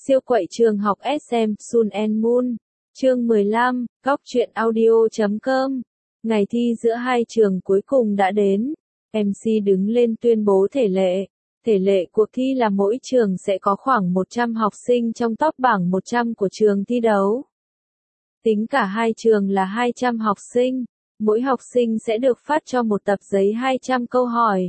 Siêu quậy trường học SM Sun and Moon. Chương 15, góc truyện audio.com. Ngày thi giữa hai trường cuối cùng đã đến. MC đứng lên tuyên bố thể lệ. Thể lệ cuộc thi là mỗi trường sẽ có khoảng 100 học sinh trong top bảng 100 của trường thi đấu. Tính cả hai trường là 200 học sinh. Mỗi học sinh sẽ được phát cho một tập giấy 200 câu hỏi.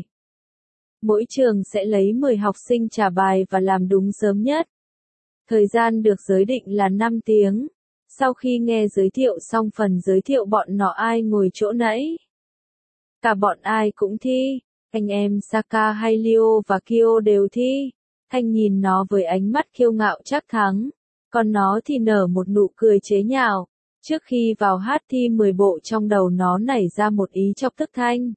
Mỗi trường sẽ lấy 10 học sinh trả bài và làm đúng sớm nhất. Thời gian được giới định là 5 tiếng. Sau khi nghe giới thiệu xong phần giới thiệu bọn nó ai ngồi chỗ nấy. Cả bọn ai cũng thi. Anh em Saka hay Leo và Kyo đều thi. Thanh nhìn nó với ánh mắt kiêu ngạo chắc thắng. Còn nó thì nở một nụ cười chế nhạo. Trước khi vào hát thi 10 bộ trong đầu nó nảy ra một ý chọc tức Thanh.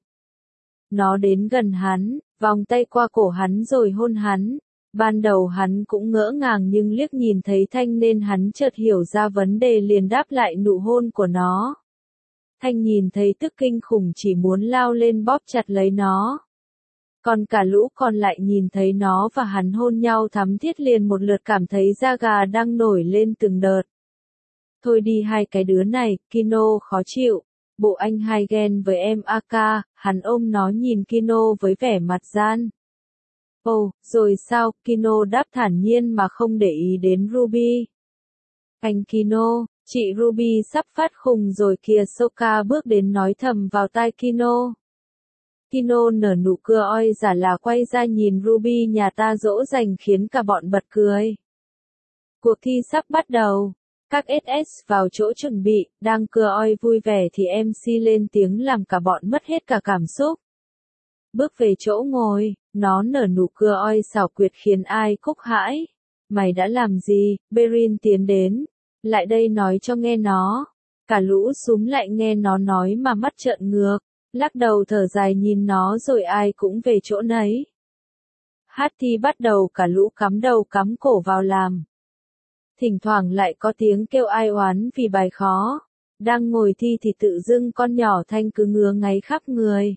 Nó đến gần hắn, vòng tay qua cổ hắn rồi hôn hắn. Ban đầu hắn cũng ngỡ ngàng nhưng liếc nhìn thấy Thanh nên hắn chợt hiểu ra vấn đề liền đáp lại nụ hôn của nó. Thanh nhìn thấy tức kinh khủng chỉ muốn lao lên bóp chặt lấy nó. Còn cả lũ còn lại nhìn thấy nó và hắn hôn nhau thắm thiết liền một lượt cảm thấy da gà đang nổi lên từng đợt. Thôi đi hai cái đứa này, Kino khó chịu. Bộ anh hai ghen với em Aka, hắn ôm nó nhìn Kino với vẻ mặt gian. Ồ, rồi sao, Kino đáp thản nhiên mà không để ý đến Ruby. Anh Kino, chị Ruby sắp phát khùng rồi kìa. Soka bước đến nói thầm vào tai Kino. Kino nở nụ cười oi giả là quay ra nhìn Ruby nhà ta dỗ dành khiến cả bọn bật cười. Cuộc thi sắp bắt đầu. Các SS vào chỗ chuẩn bị, đang cười oi vui vẻ thì MC lên tiếng làm cả bọn mất hết cả cảm xúc. Bước về chỗ ngồi, nó nở nụ cười oi xảo quyệt khiến ai cúc hãi. Mày đã làm gì? Berin tiến đến. Lại đây nói cho nghe nó. Cả lũ súm lại nghe nó nói mà mắt trợn ngược. Lắc đầu thở dài nhìn nó rồi ai cũng về chỗ nấy. Hát thi bắt đầu cả lũ cắm đầu cắm cổ vào làm. Thỉnh thoảng lại có tiếng kêu ai oán vì bài khó. Đang ngồi thi thì tự dưng con nhỏ Thanh cứ ngứa ngáy khắp người.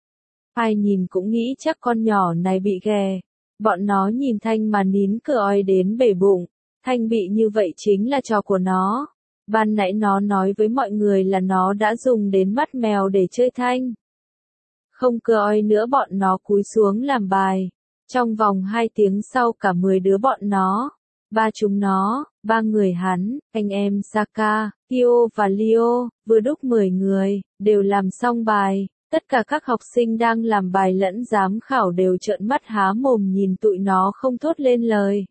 Ai nhìn cũng nghĩ chắc con nhỏ này bị ghè. Bọn nó nhìn Thanh mà nín cười oi đến bể bụng. Thanh bị như vậy chính là trò của nó. Ban nãy nó nói với mọi người là nó đã dùng đến mắt mèo để chơi Thanh. Không cười oi nữa bọn nó cúi xuống làm bài. Trong vòng 2 tiếng sau cả 10 đứa bọn nó. Chúng nó, 3 người hắn, anh em Saka, Kyo và Leo, vừa đúc 10 người, đều làm xong bài. Tất cả các học sinh đang làm bài lẫn giám khảo đều trợn mắt há mồm nhìn tụi nó không thốt lên lời.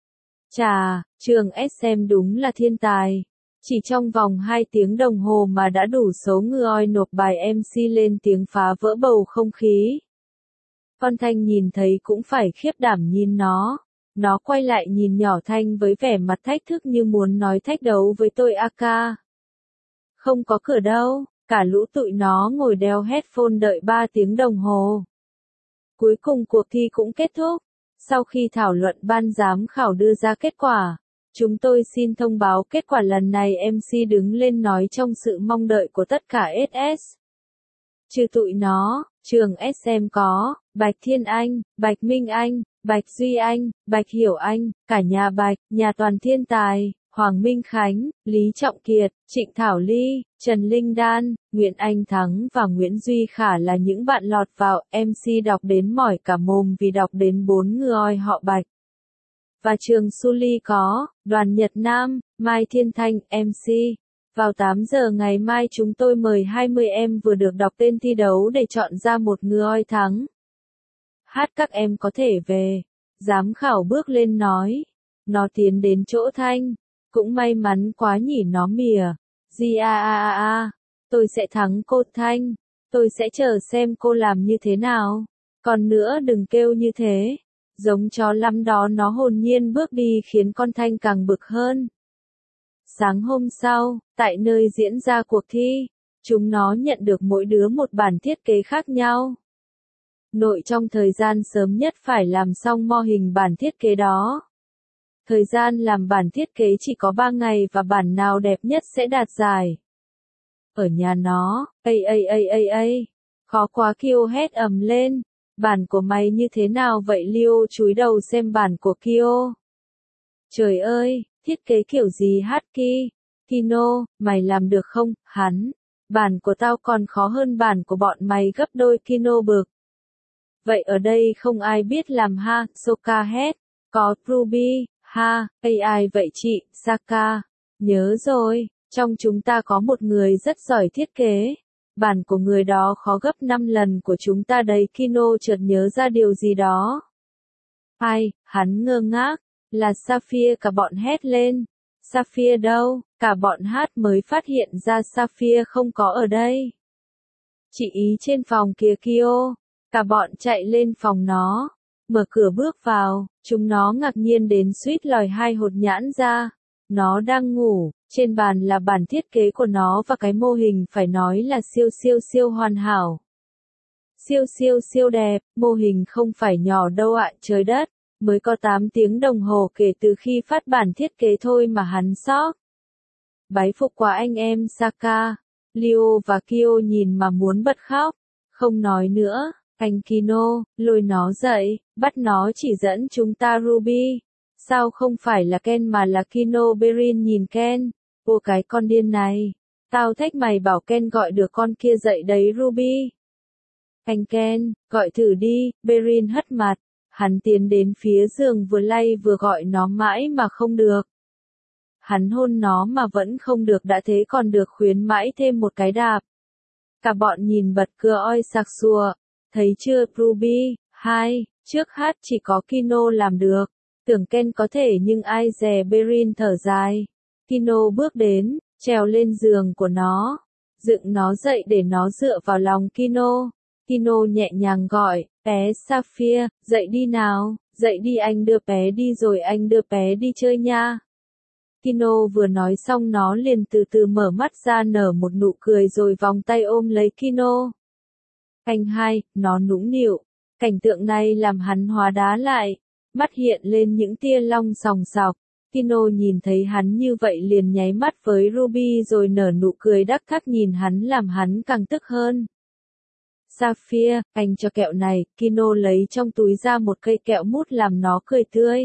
Chà, trường SM đúng là thiên tài. Chỉ trong vòng 2 tiếng đồng hồ mà đã đủ số người oi nộp bài MC lên tiếng phá vỡ bầu không khí. Con Thanh nhìn thấy cũng phải khiếp đảm nhìn nó. Nó quay lại nhìn nhỏ Thanh với vẻ mặt thách thức như muốn nói thách đấu với tôi Aka. Không có cửa đâu, cả lũ tụi nó ngồi đeo headphone đợi 3 tiếng đồng hồ. Cuối cùng cuộc thi cũng kết thúc. Sau khi thảo luận ban giám khảo đưa ra kết quả, chúng tôi xin thông báo kết quả lần này MC đứng lên nói trong sự mong đợi của tất cả SS. Trừ tụi nó, trường SM có, Bạch Thiên Anh, Bạch Minh Anh, Bạch Duy Anh, Bạch Hiểu Anh, cả nhà Bạch, nhà toàn thiên tài, Hoàng Minh Khánh, Lý Trọng Kiệt, Trịnh Thảo Ly, Trần Linh Đan, Nguyễn Anh Thắng và Nguyễn Duy Khả là những bạn lọt vào. MC đọc đến mỏi cả mồm vì đọc đến 4 người oi họ Bạch. Và trường Suli có, Đoàn Nhật Nam, Mai Thiên Thanh, MC. Vào 8 giờ ngày mai chúng tôi mời 20 em vừa được đọc tên thi đấu để chọn ra một người oi thắng. Hát các em có thể về. Giám khảo bước lên nói. Nó tiến đến chỗ Thanh. Cũng may mắn quá nhỉ nó mỉa. Tôi sẽ thắng cô Thanh. Tôi sẽ chờ xem cô làm như thế nào. Còn nữa đừng kêu như thế. Giống chó lắm đó nó hồn nhiên bước đi khiến con Thanh càng bực hơn. Sáng hôm sau, tại nơi diễn ra cuộc thi, chúng nó nhận được mỗi đứa một bản thiết kế khác nhau. Nội trong thời gian sớm nhất phải làm xong mô hình bản thiết kế đó. Thời gian làm bản thiết kế chỉ có 3 ngày và bản nào đẹp nhất sẽ đạt giải. Ở nhà nó, khó quá Kyo hét ầm lên. Bản của mày như thế nào vậy Leo chúi đầu xem bản của Kyo. Trời ơi, thiết kế kiểu gì Haki? Kino, mày làm được không? Hắn, bản của tao còn khó hơn bản của bọn mày gấp đôi. Kino bực. Vậy ở đây không ai biết làm ha? Sokka hét. Có Ruby, ha, AI vậy chị, Saka. Nhớ rồi, trong chúng ta có một người rất giỏi thiết kế. Bản của người đó khó gấp 5 lần của chúng ta đấy. Kino chợt nhớ ra điều gì đó. Ai, hắn ngơ ngác, là Sapphire. Cả bọn hét lên. Sapphire đâu? Cả bọn hát mới phát hiện ra Sapphire không có ở đây. Chị ý trên phòng kia Kyo. Cả bọn chạy lên phòng nó. Mở cửa bước vào, chúng nó ngạc nhiên đến suýt lòi hai hột nhãn ra. Nó đang ngủ, trên bàn là bản thiết kế của nó và cái mô hình phải nói là siêu hoàn hảo. Siêu đẹp, mô hình không phải nhỏ đâu ạ, trời đất. Mới có 8 tiếng đồng hồ kể từ khi phát bản thiết kế thôi mà hắn sốc. Bái phục quá anh em Saka. Leo và Kyo nhìn mà muốn bật khóc. Không nói nữa, anh Kino, lôi nó dậy, bắt nó chỉ dẫn chúng ta Ruby. Sao không phải là Ken mà là Kino? Berin nhìn Ken. Ô cái con điên này. Tao thách mày bảo Ken gọi được con kia dậy đấy Ruby. Anh Ken, gọi thử đi. Berin hất mặt. Hắn tiến đến phía giường vừa lay vừa gọi nó mãi mà không được. Hắn hôn nó mà vẫn không được, đã thế còn được khuyến mãi thêm một cái đạp. Cả bọn nhìn bật cười oi sặc sùa. Thấy chưa Ruby, trước hát chỉ có Kino làm được. Tưởng Ken có thể nhưng ai dè. Berin thở dài. Kino bước đến, trèo lên giường của nó. Dựng nó dậy để nó dựa vào lòng Kino. Kino nhẹ nhàng gọi, bé Sapphire, dậy đi nào, dậy đi anh đưa bé đi rồi anh đưa bé đi chơi nha. Kino vừa nói xong nó liền từ từ mở mắt ra nở một nụ cười rồi vòng tay ôm lấy Kino. Anh hai, nó nũng nịu. Cảnh tượng này làm hắn hóa đá lại. Mắt hiện lên những tia long sòng sọc. Kino nhìn thấy hắn như vậy liền nháy mắt với Ruby rồi nở nụ cười đắc thắc nhìn hắn làm hắn càng tức hơn. Sapphire, anh cho kẹo này. Kino lấy trong túi ra một cây kẹo mút làm nó cười tươi.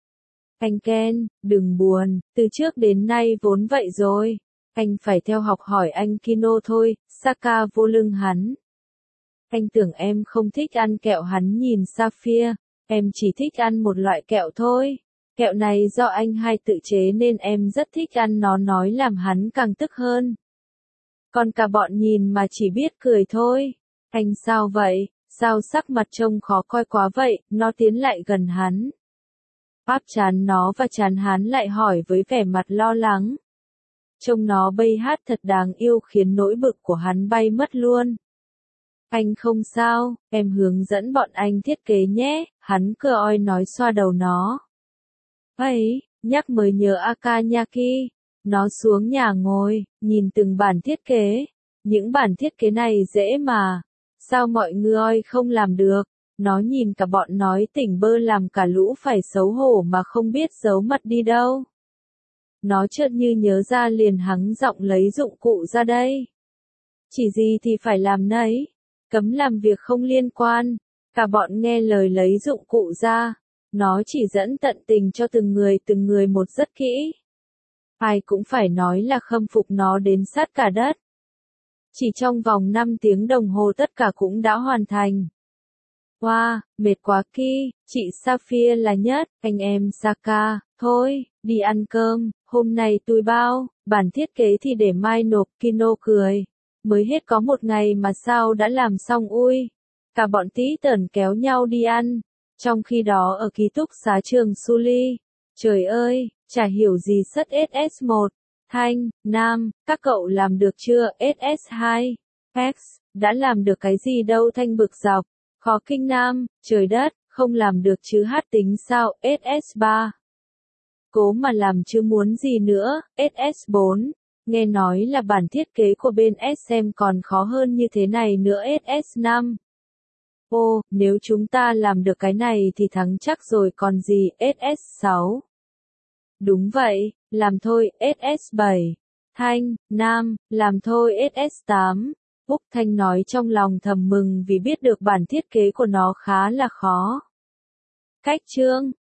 Anh Ken, đừng buồn, từ trước đến nay vốn vậy rồi. Anh phải theo học hỏi anh Kino thôi. Saka vô lưng hắn. Anh tưởng em không thích ăn kẹo. Hắn nhìn Sapphire. Em chỉ thích ăn một loại kẹo thôi. Kẹo này do anh hai tự chế nên em rất thích ăn. Nó nói làm hắn càng tức hơn. Còn cả bọn nhìn mà chỉ biết cười thôi. Anh sao vậy? Sao sắc mặt trông khó coi quá vậy? Nó tiến lại gần hắn. Áp trán nó và trán hắn lại hỏi với vẻ mặt lo lắng. Trông nó bay hát thật đáng yêu khiến nỗi bực của hắn bay mất luôn. Anh không sao, em hướng dẫn bọn anh thiết kế nhé, hắn cờ oi nói xoa đầu nó. Ấy, nhắc mới nhớ Akanyaki. Nó xuống nhà ngồi, nhìn từng bản thiết kế. Những bản thiết kế này dễ mà. Sao mọi người không làm được? Nó nhìn cả bọn nói tỉnh bơ làm cả lũ phải xấu hổ mà không biết giấu mặt đi đâu. Nó chợt như nhớ ra liền hắng giọng lấy dụng cụ ra đây. Chỉ gì thì phải làm nấy. Cấm làm việc không liên quan. Cả bọn nghe lời lấy dụng cụ ra. Nó chỉ dẫn tận tình cho từng người một rất kỹ. Ai cũng phải nói là khâm phục nó đến sát cả đất. Chỉ trong vòng 5 tiếng đồng hồ tất cả cũng đã hoàn thành. Wow, mệt quá Ki, chị Sapphire là nhất, anh em Saka, thôi, đi ăn cơm, hôm nay tôi bao, bản thiết kế thì để mai nộp. Kino cười. Mới hết có một ngày mà sao đã làm xong ui. Cả bọn tí tởn kéo nhau đi ăn. Trong khi đó ở ký túc xá trường Suli. Trời ơi, chả hiểu gì sất SS1. Thanh, Nam, các cậu làm được chưa? SS2. X, đã làm được cái gì đâu? Thanh bực dọc. Khó kinh Nam, trời đất, không làm được chứ hát tính sao? SS3. Cố mà làm chứ muốn gì nữa? SS4. Nghe nói là bản thiết kế của bên SM còn khó hơn như thế này nữa. SS5. Ô, nếu chúng ta làm được cái này thì thắng chắc rồi còn gì. SS6. Đúng vậy, làm thôi. SS7. Thanh, Nam, làm thôi. SS8. Úc Thanh nói trong lòng thầm mừng vì biết được bản thiết kế của nó khá là khó. Cách chương